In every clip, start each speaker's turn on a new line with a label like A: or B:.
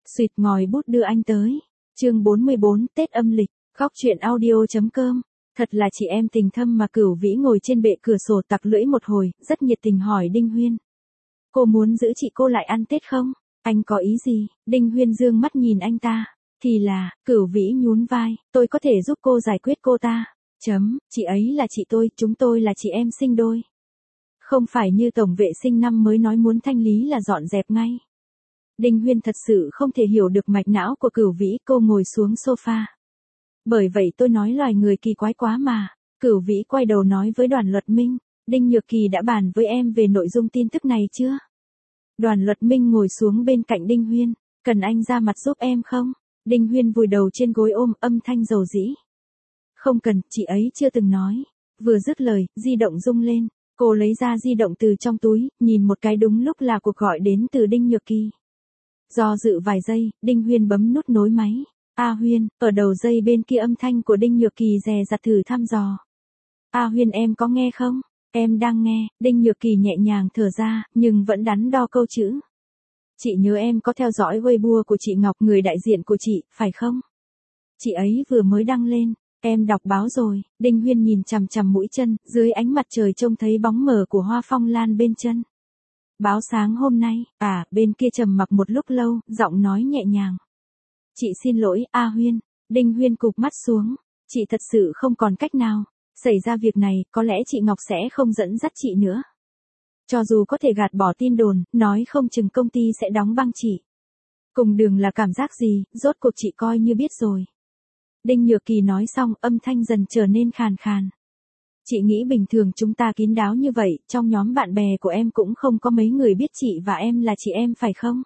A: Xuyệt ngòi bút đưa anh tới. Chương 44 Tết âm lịch, góc truyện audio.com. Thật là chị em tình thâm mà. Cửu Vĩ ngồi trên bệ cửa sổ tặc lưỡi một hồi, rất nhiệt tình hỏi Đinh Huyên. Cô muốn giữ chị cô lại ăn Tết không? Anh có ý gì? Đinh Huyên dương mắt nhìn anh ta. Thì là, Cửu Vĩ nhún vai, tôi có thể giúp cô giải quyết cô ta. Chị ấy là chị tôi, chúng tôi là chị em sinh đôi. Không phải như tổng vệ sinh năm mới nói muốn thanh lý là dọn dẹp ngay. Đinh Huyên thật sự không thể hiểu được mạch não của Cửu Vĩ. Cô ngồi xuống sofa. Bởi vậy tôi nói loài người kỳ quái quá mà. Cửu Vĩ quay đầu nói với Đoàn Luật Minh. Đinh Nhược Kỳ đã bàn với em về nội dung tin tức này chưa? Đoàn Luật Minh ngồi xuống bên cạnh Đinh Huyên. Cần anh ra mặt giúp em không? Đinh Huyên vùi đầu trên gối ôm, âm thanh dầu dĩ. Không cần, chị ấy chưa từng nói. Vừa dứt lời, di động rung lên. Cô lấy ra di động từ trong túi, nhìn một cái, đúng lúc là cuộc gọi đến từ Đinh Nhược Kỳ. Do dự vài giây, Đinh Huyên bấm nút nối máy. A Huyên, ở đầu dây bên kia âm thanh của Đinh Nhược Kỳ dè dặt thử thăm dò. A Huyên, em có nghe không? Em đang nghe. Đinh Nhược Kỳ nhẹ nhàng thở ra, nhưng vẫn đắn đo câu chữ. Chị nhớ em có theo dõi Weibo của chị Ngọc, người đại diện của chị, phải không? Chị ấy vừa mới đăng lên. Em đọc báo rồi. Đinh Huyên nhìn chằm chằm mũi chân, dưới ánh mặt trời trông thấy bóng mờ của hoa phong lan bên chân. Báo sáng hôm nay. Bên kia trầm mặc một lúc lâu, giọng nói nhẹ nhàng. Chị xin lỗi, A Huyên. Đinh Huyên cụp mắt xuống. Chị thật sự không còn cách nào. Xảy ra việc này, có lẽ chị Ngọc sẽ không dẫn dắt chị nữa. Cho dù có thể gạt bỏ tin đồn, nói không chừng công ty sẽ đóng băng chị. Cùng đường là cảm giác gì, rốt cuộc chị coi như biết rồi. Đinh Nhược Kỳ nói xong, âm thanh dần trở nên khàn khàn. Chị nghĩ bình thường chúng ta kín đáo như vậy, trong nhóm bạn bè của em cũng không có mấy người biết chị và em là chị em phải không?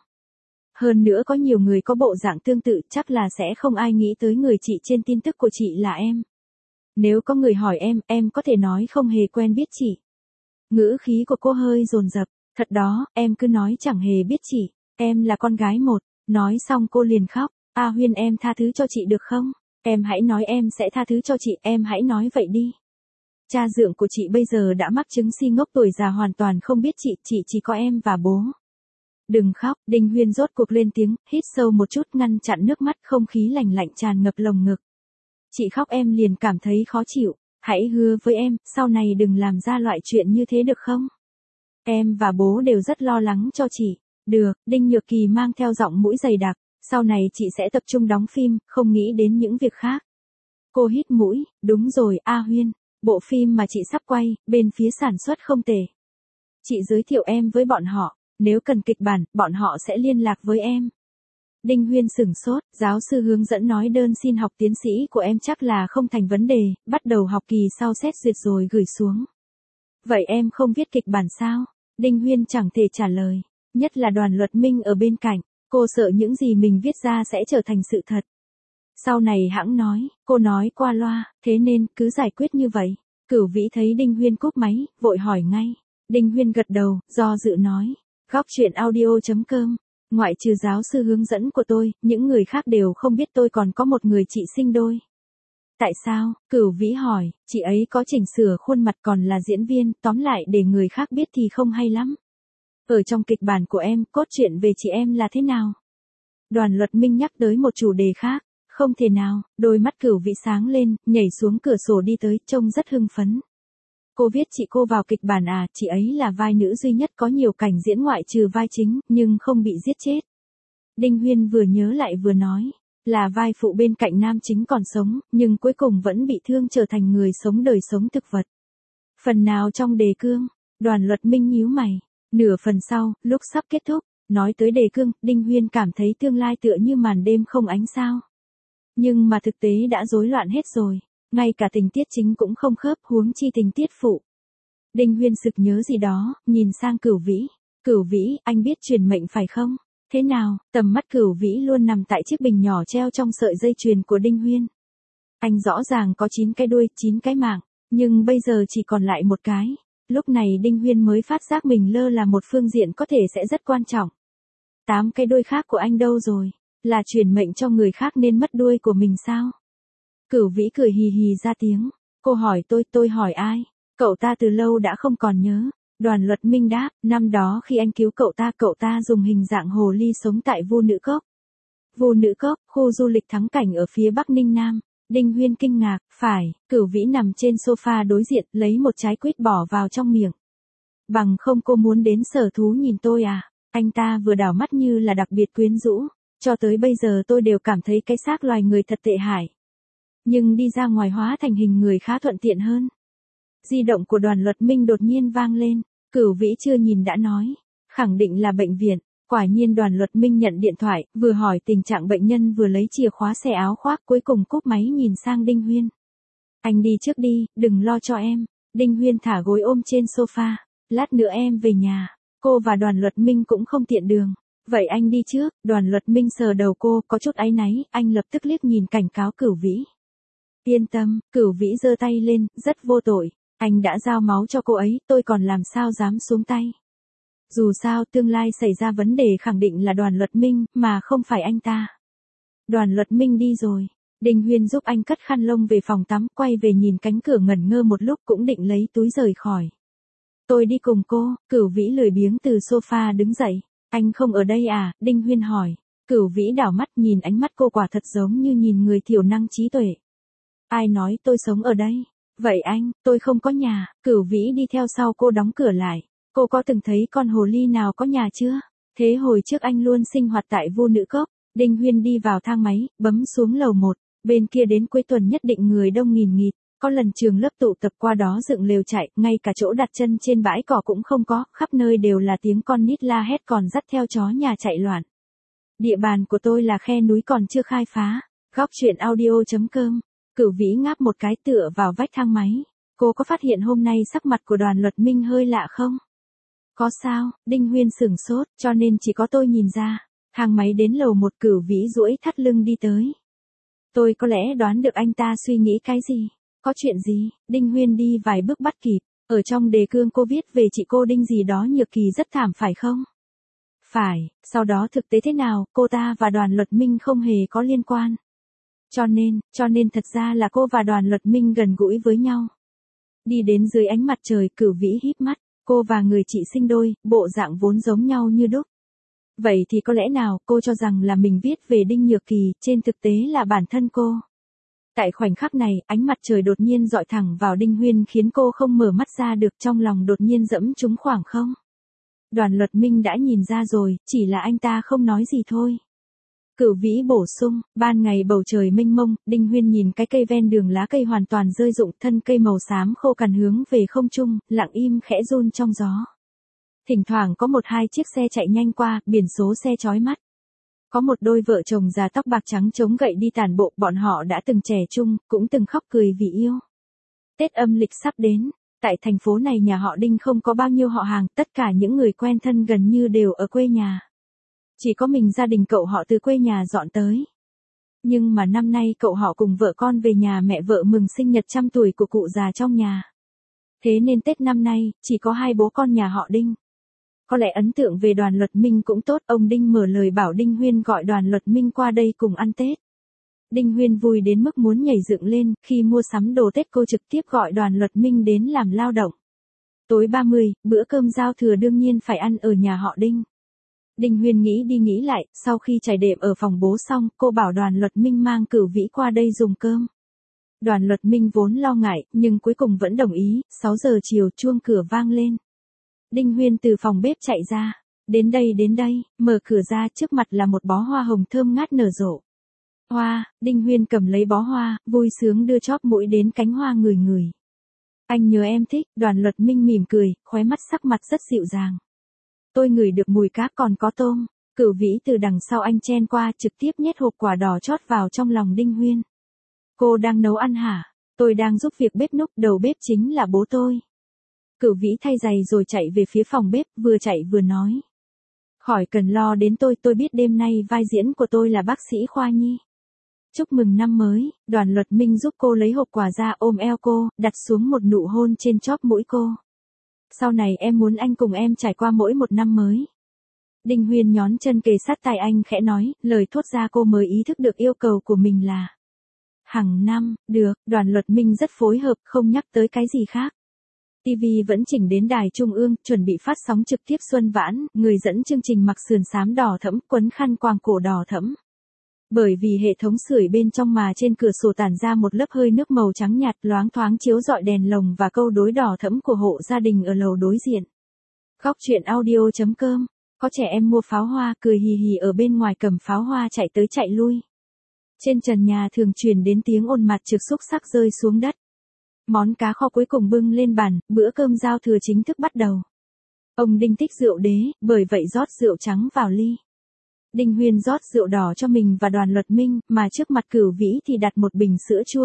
A: Hơn nữa có nhiều người có bộ dạng tương tự, chắc là sẽ không ai nghĩ tới người chị trên tin tức của chị là em. Nếu có người hỏi em có thể nói không hề quen biết chị. Ngữ khí của cô hơi dồn dập. Thật đó, em cứ nói chẳng hề biết chị. Em là con gái một. Nói xong cô liền khóc. A Huyên, em tha thứ cho chị được không? Em hãy nói em sẽ tha thứ cho chị, em hãy nói vậy đi. Cha dượng của chị bây giờ đã mắc chứng si ngốc, tuổi già hoàn toàn không biết chị chỉ có em và bố. Đừng khóc. Đinh Huyên rốt cuộc lên tiếng, hít sâu một chút ngăn chặn nước mắt, không khí lạnh lạnh tràn ngập lồng ngực. Chị khóc em liền cảm thấy khó chịu. Hãy hứa với em, sau này đừng làm ra loại chuyện như thế được không? Em và bố đều rất lo lắng cho chị. Được. Đinh Nhược Kỳ mang theo giọng mũi dày đặc. Sau này chị sẽ tập trung đóng phim, không nghĩ đến những việc khác. Cô hít mũi. Đúng rồi, A Huyên. Bộ phim mà chị sắp quay, bên phía sản xuất không tệ. Chị giới thiệu em với bọn họ. Nếu cần kịch bản, bọn họ sẽ liên lạc với em. Đinh Huyên sửng sốt. Giáo sư hướng dẫn nói đơn xin học tiến sĩ của em chắc là không thành vấn đề, bắt đầu học kỳ sau xét duyệt rồi gửi xuống. Vậy em không viết kịch bản sao? Đinh Huyên chẳng thể trả lời. Nhất là Đoàn Luật Minh ở bên cạnh. Cô sợ những gì mình viết ra sẽ trở thành sự thật. Sau này hãng nói, cô nói qua loa, thế nên cứ giải quyết như vậy. Cửu Vĩ thấy Đinh Huyên cúp máy, vội hỏi ngay. Đinh Huyên gật đầu, do dự nói. Góc truyện audio.com. Ngoại trừ giáo sư hướng dẫn của tôi, những người khác đều không biết tôi còn có một người chị sinh đôi. Tại sao? Cửu Vĩ hỏi. Chị ấy có chỉnh sửa khuôn mặt, còn là diễn viên, tóm lại để người khác biết thì không hay lắm. Ở trong kịch bản của em, cốt truyện về chị em là thế nào? Đoàn Luật Minh nhắc tới một chủ đề khác. Không thể nào. Đôi mắt Cửu Vĩ sáng lên, nhảy xuống cửa sổ đi tới, trông rất hưng phấn. Cô viết chị cô vào kịch bản à? Chị ấy là vai nữ duy nhất có nhiều cảnh diễn ngoại trừ vai chính, nhưng không bị giết chết. Đinh Huyên vừa nhớ lại vừa nói. Là vai phụ bên cạnh nam chính còn sống, nhưng cuối cùng vẫn bị thương trở thành người sống đời sống thực vật. Phần nào trong đề cương? Đoàn Luật Minh nhíu mày. Nửa phần sau, lúc sắp kết thúc, nói tới đề cương, Đinh Huyên cảm thấy tương lai tựa như màn đêm không ánh sao. Nhưng mà thực tế đã rối loạn hết rồi. Ngay cả tình tiết chính cũng không khớp, huống chi tình tiết phụ. Đinh Huyên sực nhớ gì đó, nhìn sang Cửu Vĩ. Cửu Vĩ, anh biết truyền mệnh phải không? Thế nào? Tầm mắt Cửu Vĩ luôn nằm tại chiếc bình nhỏ treo trong sợi dây chuyền của Đinh Huyên. Anh rõ ràng có 9 cái đuôi, 9 cái mảng, nhưng bây giờ chỉ còn lại một cái. Lúc này Đinh Huyên mới phát giác mình lơ là một phương diện có thể sẽ rất quan trọng. 8 cái đuôi khác của anh đâu rồi? Là truyền mệnh cho người khác nên mất đuôi của mình sao? Cửu Vĩ cười hì hì ra tiếng. Cô hỏi tôi hỏi ai? Cậu ta từ lâu đã không còn nhớ. Đoàn Luật Minh đáp, năm đó khi anh cứu cậu ta dùng hình dạng hồ ly sống tại Vu Nữ Cốc. Vô Nữ Cốc, khu du lịch thắng cảnh ở phía Bắc Ninh Nam. Đinh Huyên kinh ngạc, phải, Cửu Vĩ nằm trên sofa đối diện, lấy một trái quýt bỏ vào trong miệng. Bằng không cô muốn đến sở thú nhìn tôi à? Anh ta vừa đảo mắt như là đặc biệt quyến rũ. Cho tới bây giờ tôi đều cảm thấy cái xác loài người thật tệ hại. Nhưng đi ra ngoài hóa thành hình người khá thuận tiện hơn. Di động của Đoàn Luật Minh đột nhiên vang lên. Cửu Vĩ chưa nhìn đã nói. Khẳng định là bệnh viện. Quả nhiên Đoàn Luật Minh nhận điện thoại, vừa hỏi tình trạng bệnh nhân vừa lấy chìa khóa xe áo khoác, cuối cùng cúp máy nhìn sang Đinh Huyên. Anh đi trước đi, đừng lo cho em. Đinh Huyên thả gối ôm trên sofa. Lát nữa em về nhà. Cô và Đoàn Luật Minh cũng không tiện đường. Vậy anh đi trước. Đoàn Luật Minh sờ đầu cô, có chút áy náy, anh lập tức liếc nhìn cảnh cáo Cửu Vĩ. Yên tâm, Cửu Vĩ giơ tay lên, rất vô tội. Anh đã giao máu cho cô ấy, tôi còn làm sao dám xuống tay. Dù sao tương lai xảy ra vấn đề khẳng định là Đoàn Luật Minh, mà không phải anh ta. Đoàn Luật Minh đi rồi. Đinh Huyên giúp anh cất khăn lông về phòng tắm, quay về nhìn cánh cửa ngẩn ngơ một lúc cũng định lấy túi rời khỏi. Tôi đi cùng cô. Cửu Vĩ lười biếng từ sofa đứng dậy. Anh không ở đây à? Đinh Huyên hỏi. Cửu Vĩ đảo mắt nhìn ánh mắt cô quả thật giống như nhìn người thiểu năng trí tuệ. Ai nói tôi sống ở đây? Vậy anh, tôi không có nhà. Cửu Vĩ đi theo sau cô đóng cửa lại. Cô có từng thấy con hồ ly nào có nhà chưa? Thế hồi trước anh luôn sinh hoạt tại Vô Nữ Cốc. Đinh Huyên đi vào thang máy, bấm xuống lầu 1. Bên kia đến cuối tuần nhất định người đông nghìn nghịt. Có lần trường lớp tụ tập qua đó dựng lều chạy, ngay cả chỗ đặt chân trên bãi cỏ cũng không có, khắp nơi đều là tiếng con nít la hét còn dắt theo chó nhà chạy loạn. Địa bàn của tôi là khe núi còn chưa khai phá. Góc truyện audio.com. Cửu Vĩ ngáp một cái tựa vào vách thang máy. Cô có phát hiện hôm nay sắc mặt của Đoàn Luật Minh hơi lạ không? Có sao? Đinh Huyên sửng sốt, cho nên chỉ có tôi nhìn ra. Thang máy đến lầu 1, Cửu Vĩ duỗi thắt lưng đi tới. Tôi có lẽ đoán được anh ta suy nghĩ cái gì. Có chuyện gì? Đinh Huyên đi vài bước bắt kịp. Ở trong đề cương cô viết về chị cô Đinh gì đó Nhược Kỳ rất thảm phải không? Phải, sau đó thực tế thế nào, cô ta và Đoàn Luật Minh không hề có liên quan. Cho nên thật ra là cô và Đoàn Luật Minh gần gũi với nhau. Đi đến dưới ánh mặt trời, Cửu Vĩ híp mắt. Cô và người chị sinh đôi, bộ dạng vốn giống nhau như đúc. Vậy thì có lẽ nào cô cho rằng là mình viết về Đinh Nhược Kỳ, trên thực tế là bản thân cô. Tại khoảnh khắc này, ánh mặt trời đột nhiên dọi thẳng vào Đinh Huyên khiến cô không mở mắt ra được, trong lòng đột nhiên dẫm trúng khoảng không. Đoàn Luật Minh đã nhìn ra rồi, chỉ là anh ta không nói gì thôi. Cửu Vĩ bổ sung, ban ngày bầu trời mênh mông, Đinh Huyên nhìn cái cây ven đường lá cây hoàn toàn rơi rụng, thân cây màu xám khô cằn hướng về không trung, lặng im khẽ run trong gió. Thỉnh thoảng có 1-2 chiếc xe chạy nhanh qua, biển số xe chói mắt. Có một đôi vợ chồng già tóc bạc trắng chống gậy đi tản bộ, bọn họ đã từng trẻ chung, cũng từng khóc cười vì yêu. Tết âm lịch sắp đến, tại thành phố này nhà họ Đinh không có bao nhiêu họ hàng, tất cả những người quen thân gần như đều ở quê nhà. Chỉ có mình gia đình cậu họ từ quê nhà dọn tới. Nhưng mà năm nay cậu họ cùng vợ con về nhà mẹ vợ mừng sinh nhật 100 tuổi của cụ già trong nhà. Thế nên Tết năm nay, chỉ có 2 bố con nhà họ Đinh. Có lẽ ấn tượng về Đoàn Luật Minh cũng tốt, ông Đinh mở lời bảo Đinh Huyên gọi Đoàn Luật Minh qua đây cùng ăn Tết. Đinh Huyên vui đến mức muốn nhảy dựng lên, khi mua sắm đồ Tết cô trực tiếp gọi Đoàn Luật Minh đến làm lao động. Tối 30, bữa cơm giao thừa đương nhiên phải ăn ở nhà họ Đinh. Đinh Huyên nghĩ đi nghĩ lại, sau khi trải đệm ở phòng bố xong, cô bảo Đoàn Luật Minh mang Cửu Vĩ qua đây dùng cơm. Đoàn Luật Minh vốn lo ngại, nhưng cuối cùng vẫn đồng ý. 6 giờ chiều chuông cửa vang lên. Đinh Huyên từ phòng bếp chạy ra. Đến đây, mở cửa ra, trước mặt là một bó hoa hồng thơm ngát nở rộ. Hoa, Đinh Huyên cầm lấy bó hoa, vui sướng đưa chóp mũi đến cánh hoa ngửi ngửi. Anh nhớ em thích. Đoàn Luật Minh mỉm cười, khóe mắt sắc mặt rất dịu dàng. Tôi ngửi được mùi cá còn có tôm. Cửu Vĩ từ đằng sau anh chen qua, trực tiếp nhét hộp quả đỏ chót vào trong lòng Đinh Huyên. Cô đang nấu ăn hả? Tôi đang giúp việc bếp núc, đầu bếp chính là bố tôi. Cửu Vĩ thay giày rồi chạy về phía phòng bếp, vừa chạy vừa nói. Khỏi cần lo đến tôi biết đêm nay vai diễn của tôi là bác sĩ khoa nhi. Chúc mừng năm mới. Đoàn Luật Minh giúp cô lấy hộp quà ra, ôm eo cô, đặt xuống một nụ hôn trên chóp mũi cô. Sau này em muốn anh cùng em trải qua mỗi một năm mới. Đinh Huyên nhón chân kề sát tai anh khẽ nói, lời thốt ra cô mới ý thức được yêu cầu của mình là hàng năm. Được. Đoàn Luật Minh rất phối hợp, không nhắc tới cái gì khác. TV vẫn chỉnh đến đài trung ương, chuẩn bị phát sóng trực tiếp Xuân Vãn, người dẫn chương trình mặc sườn xám đỏ thẫm, quấn khăn quàng cổ đỏ thẫm. Bởi vì hệ thống sưởi bên trong mà trên cửa sổ tản ra một lớp hơi nước màu trắng nhạt loáng thoáng chiếu rọi đèn lồng và câu đối đỏ thẫm của hộ gia đình ở lầu đối diện. Góc truyện audio.com. Có trẻ em mua pháo hoa cười hì hì ở bên ngoài cầm pháo hoa chạy tới chạy lui. Trên trần nhà thường truyền đến tiếng ồn mặt trực xúc sắc rơi xuống đất. Món cá kho cuối cùng bưng lên bàn, bữa cơm giao thừa chính thức bắt đầu. Ông Đinh thích rượu đế, bởi vậy rót rượu trắng vào ly. Đinh Huyên rót rượu đỏ cho mình và Đoàn Luật Minh, mà trước mặt Cửu Vĩ thì đặt một bình sữa chua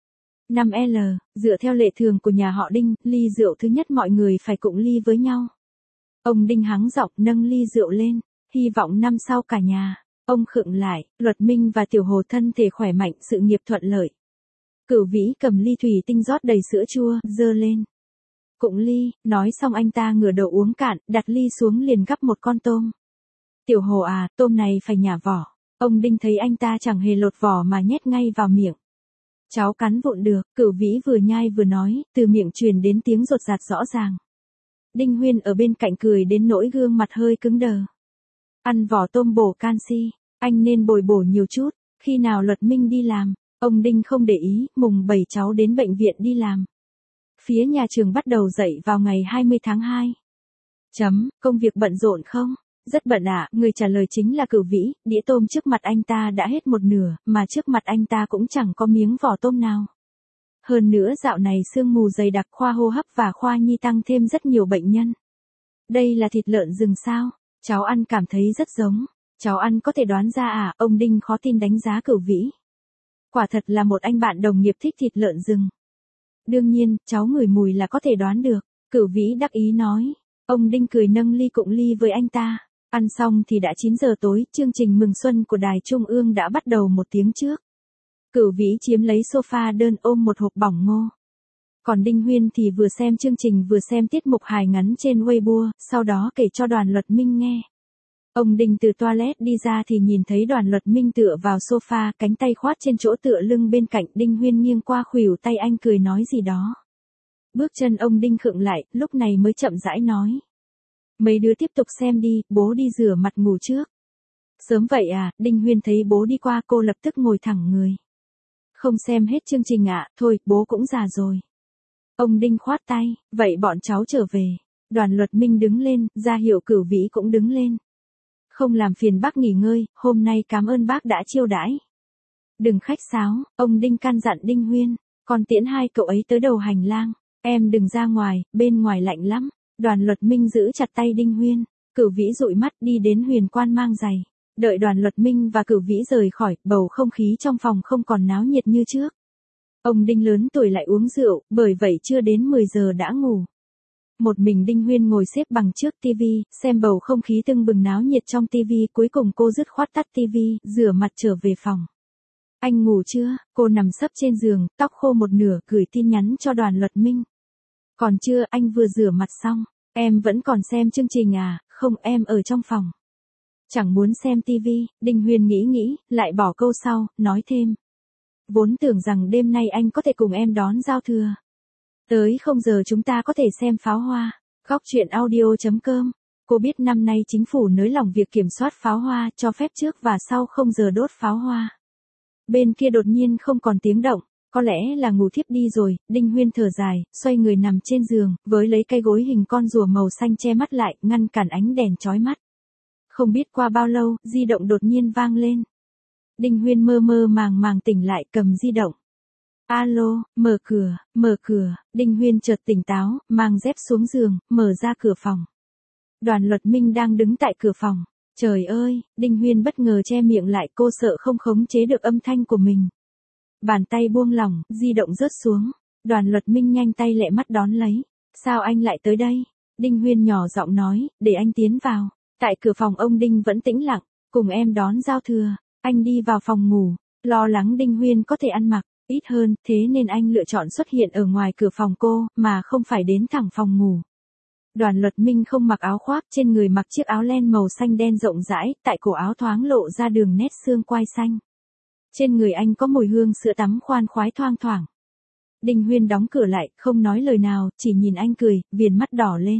A: 5L, dựa theo lệ thường của nhà họ Đinh, ly rượu thứ nhất mọi người phải cụng ly với nhau. Ông Đinh hắng giọng nâng ly rượu lên, hy vọng năm sau cả nhà. Ông khựng lại, Luật Minh và Tiểu Hồ thân thể khỏe mạnh, sự nghiệp thuận lợi. Cửu Vĩ cầm ly thủy tinh rót đầy sữa chua, dơ lên. Cụng ly, nói xong anh ta ngửa đầu uống cạn, đặt ly xuống liền gắp một con tôm. Tiểu Hồ à, tôm này phải nhả vỏ. Ông Đinh thấy anh ta chẳng hề lột vỏ mà nhét ngay vào miệng. Cháu cắn vụn được, Cửu Vĩ vừa nhai vừa nói, từ miệng truyền đến tiếng rột rạt rõ ràng. Đinh Huyên ở bên cạnh cười đến nỗi gương mặt hơi cứng đờ. Ăn vỏ tôm bổ canxi, anh nên bồi bổ nhiều chút, khi nào Luật Minh đi làm, ông Đinh không để ý, mùng 7 cháu đến bệnh viện đi làm. Phía nhà trường bắt đầu dạy vào ngày 20 tháng 2. Công việc bận rộn không? Rất bận ạ, người trả lời chính là Cửu Vĩ, đĩa tôm trước mặt anh ta đã hết một nửa, mà trước mặt anh ta cũng chẳng có miếng vỏ tôm nào. Hơn nữa dạo này sương mù dày đặc, khoa hô hấp và khoa nhi tăng thêm rất nhiều bệnh nhân. Đây là thịt lợn rừng sao? Cháu ăn cảm thấy rất giống. Cháu ăn có thể đoán ra à? Ông Đinh khó tin đánh giá Cửu Vĩ. Quả thật là một anh bạn đồng nghiệp thích thịt lợn rừng. Đương nhiên, cháu ngửi mùi là có thể đoán được. Cửu Vĩ đắc ý nói. Ông Đinh cười nâng ly cụng ly với anh ta. Ăn xong thì đã 9 giờ tối, chương trình mừng xuân của Đài Trung ương đã bắt đầu một tiếng trước. Cửu Vĩ chiếm lấy sofa đơn ôm một hộp bỏng ngô. Còn Đinh Huyên thì vừa xem chương trình vừa xem tiết mục hài ngắn trên Weibo, sau đó kể cho Đoàn Luật Minh nghe. Ông Đinh từ toilet đi ra thì nhìn thấy Đoàn Luật Minh tựa vào sofa, cánh tay khoát trên chỗ tựa lưng bên cạnh, Đinh Huyên nghiêng qua khuỷu tay anh cười nói gì đó. Bước chân ông Đinh khựng lại, lúc này mới chậm rãi nói. Mấy đứa tiếp tục xem đi, bố đi rửa mặt ngủ trước. Sớm vậy à? Đinh Huyên thấy bố đi qua cô lập tức ngồi thẳng người. Không xem hết chương trình ạ, thôi, bố cũng già rồi. Ông Đinh khoát tay, vậy bọn cháu trở về. Đoàn Luật Minh đứng lên, ra hiệu Cửu Vĩ cũng đứng lên. Không làm phiền bác nghỉ ngơi, hôm nay cảm ơn bác đã chiêu đãi. Đừng khách sáo, ông Đinh căn dặn Đinh Huyên, con tiễn hai cậu ấy tới đầu hành lang. Em đừng ra ngoài, bên ngoài lạnh lắm. Đoàn Luật Minh giữ chặt tay Đinh Huyên, Cửu Vĩ dụi mắt đi đến Huyền Quan mang giày. Đợi Đoàn Luật Minh và Cửu Vĩ rời khỏi, bầu không khí trong phòng không còn náo nhiệt như trước. Ông Đinh lớn tuổi lại uống rượu, bởi vậy chưa đến 10 giờ đã ngủ. Một mình Đinh Huyên ngồi xếp bằng trước tivi, xem bầu không khí tưng bừng náo nhiệt trong tivi, cuối cùng cô dứt khoát tắt tivi, rửa mặt trở về phòng. Anh ngủ chưa? Cô nằm sấp trên giường, tóc khô một nửa, gửi tin nhắn cho Đoàn Luật Minh. Còn chưa, anh vừa rửa mặt xong. Em vẫn còn xem chương trình à? Không, em ở trong phòng. Chẳng muốn xem tivi. Đinh Huyên nghĩ, lại bỏ câu sau, nói thêm. Vốn tưởng rằng đêm nay anh có thể cùng em đón giao thừa. Tới 0 giờ chúng ta có thể xem pháo hoa. Góc truyện audio.com. Cô biết năm nay chính phủ nới lỏng việc kiểm soát pháo hoa, cho phép trước và sau 0 giờ đốt pháo hoa. Bên kia đột nhiên không còn tiếng động. Có lẽ là ngủ thiếp đi rồi, Đinh Huyên thở dài, xoay người nằm trên giường, với lấy cây gối hình con rùa màu xanh che mắt lại, ngăn cản ánh đèn chói mắt. Không biết qua bao lâu, di động đột nhiên vang lên. Đinh Huyên mơ mơ màng tỉnh lại, cầm di động. Alo, mở cửa, Đinh Huyên chợt tỉnh táo, mang dép xuống giường, mở ra cửa phòng. Đoàn Luật Minh đang đứng tại cửa phòng. Trời ơi, Đinh Huyên bất ngờ che miệng lại, cô sợ không khống chế được âm thanh của mình. Bàn tay buông lỏng, di động rớt xuống. Đoàn Luật Minh nhanh tay lẹ mắt đón lấy. Sao anh lại tới đây? Đinh Huyên nhỏ giọng nói, để anh tiến vào. Tại cửa phòng ông Đinh vẫn tĩnh lặng, cùng em đón giao thừa. Anh đi vào phòng ngủ, lo lắng Đinh Huyên có thể ăn mặc ít hơn, thế nên anh lựa chọn xuất hiện ở ngoài cửa phòng cô, mà không phải đến thẳng phòng ngủ. Đoàn Luật Minh không mặc áo khoác, trên người mặc chiếc áo len màu xanh đen rộng rãi, tại cổ áo thoáng lộ ra đường nét xương quai xanh. Trên người anh có mùi hương sữa tắm khoan khoái thoang thoảng. Đinh Huyên đóng cửa lại, không nói lời nào, chỉ nhìn anh cười, viền mắt đỏ lên.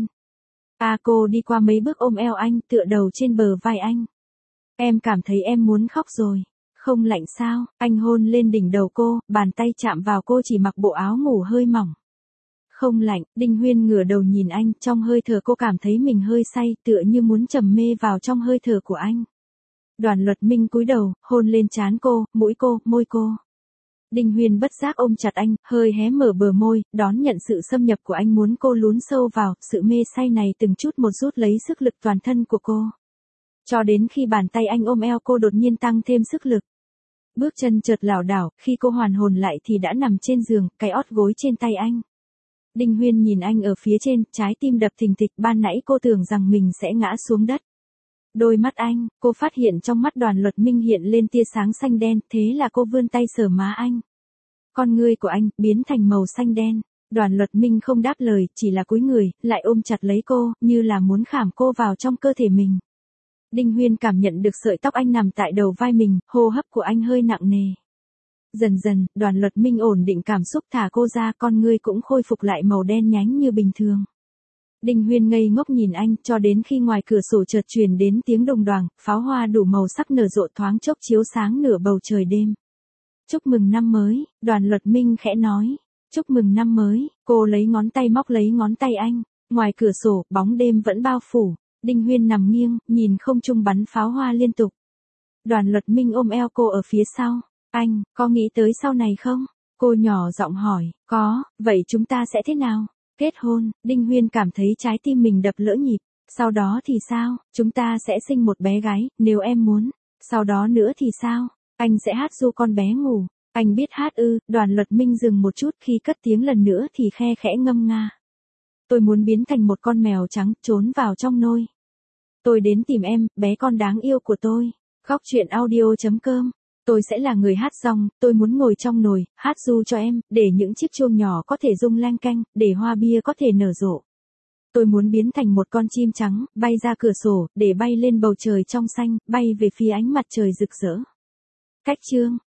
A: Cô đi qua mấy bước ôm eo anh, tựa đầu trên bờ vai anh. Em cảm thấy em muốn khóc rồi. Không lạnh sao? Anh hôn lên đỉnh đầu cô, bàn tay chạm vào cô chỉ mặc bộ áo ngủ hơi mỏng. Không lạnh, Đinh Huyên ngửa đầu nhìn anh, trong hơi thở cô cảm thấy mình hơi say, tựa như muốn trầm mê vào trong hơi thở của anh. Đoàn Luật Minh cúi đầu, hôn lên trán cô, mũi cô, môi cô. Đinh Huyên bất giác ôm chặt anh, hơi hé mở bờ môi, đón nhận sự xâm nhập của anh, muốn cô lún sâu vào, sự mê say này từng chút một rút lấy sức lực toàn thân của cô. Cho đến khi bàn tay anh ôm eo cô đột nhiên tăng thêm sức lực. Bước chân chợt lảo đảo, khi cô hoàn hồn lại thì đã nằm trên giường, cái ót gối trên tay anh. Đinh Huyên nhìn anh ở phía trên, trái tim đập thình thịch, ban nãy cô tưởng rằng mình sẽ ngã xuống đất. Đôi mắt anh, cô phát hiện trong mắt Đoàn Luật Minh hiện lên tia sáng xanh đen, thế là cô vươn tay sờ má anh. Con ngươi của anh, biến thành màu xanh đen. Đoàn Luật Minh không đáp lời, chỉ là cúi người, lại ôm chặt lấy cô, như là muốn khảm cô vào trong cơ thể mình. Đinh Huyên cảm nhận được sợi tóc anh nằm tại đầu vai mình, hô hấp của anh hơi nặng nề. Dần dần, Đoàn Luật Minh ổn định cảm xúc thả cô ra, con ngươi cũng khôi phục lại màu đen nhánh như bình thường. Đinh Huyên ngây ngốc nhìn anh, cho đến khi ngoài cửa sổ chợt truyền đến tiếng đùng đoàng, pháo hoa đủ màu sắc nở rộ thoáng chốc chiếu sáng nửa bầu trời đêm. Chúc mừng năm mới, Đoàn Luật Minh khẽ nói. Chúc mừng năm mới, cô lấy ngón tay móc lấy ngón tay anh. Ngoài cửa sổ, bóng đêm vẫn bao phủ. Đinh Huyên nằm nghiêng, nhìn không trung bắn pháo hoa liên tục. Đoàn Luật Minh ôm eo cô ở phía sau. Anh, có nghĩ tới sau này không? Cô nhỏ giọng hỏi. Có, vậy chúng ta sẽ thế nào? Kết hôn, Đinh Huyên cảm thấy trái tim mình đập lỡ nhịp. Sau đó thì sao? Chúng ta sẽ sinh một bé gái, nếu em muốn. Sau đó nữa thì sao? Anh sẽ hát ru con bé ngủ. Anh biết hát ư? Đoàn Luật Minh dừng một chút, khi cất tiếng lần nữa thì khe khẽ ngâm nga. Tôi muốn biến thành một con mèo trắng, trốn vào trong nôi. Tôi đến tìm em, bé con đáng yêu của tôi. Khóc chuyện audio.com. Tôi sẽ là người hát rong, tôi muốn ngồi trong nồi, hát ru cho em, để những chiếc chuông nhỏ có thể rung leng keng, để hoa bia có thể nở rộ. Tôi muốn biến thành một con chim trắng, bay ra cửa sổ, để bay lên bầu trời trong xanh, bay về phía ánh mặt trời rực rỡ. Cách chương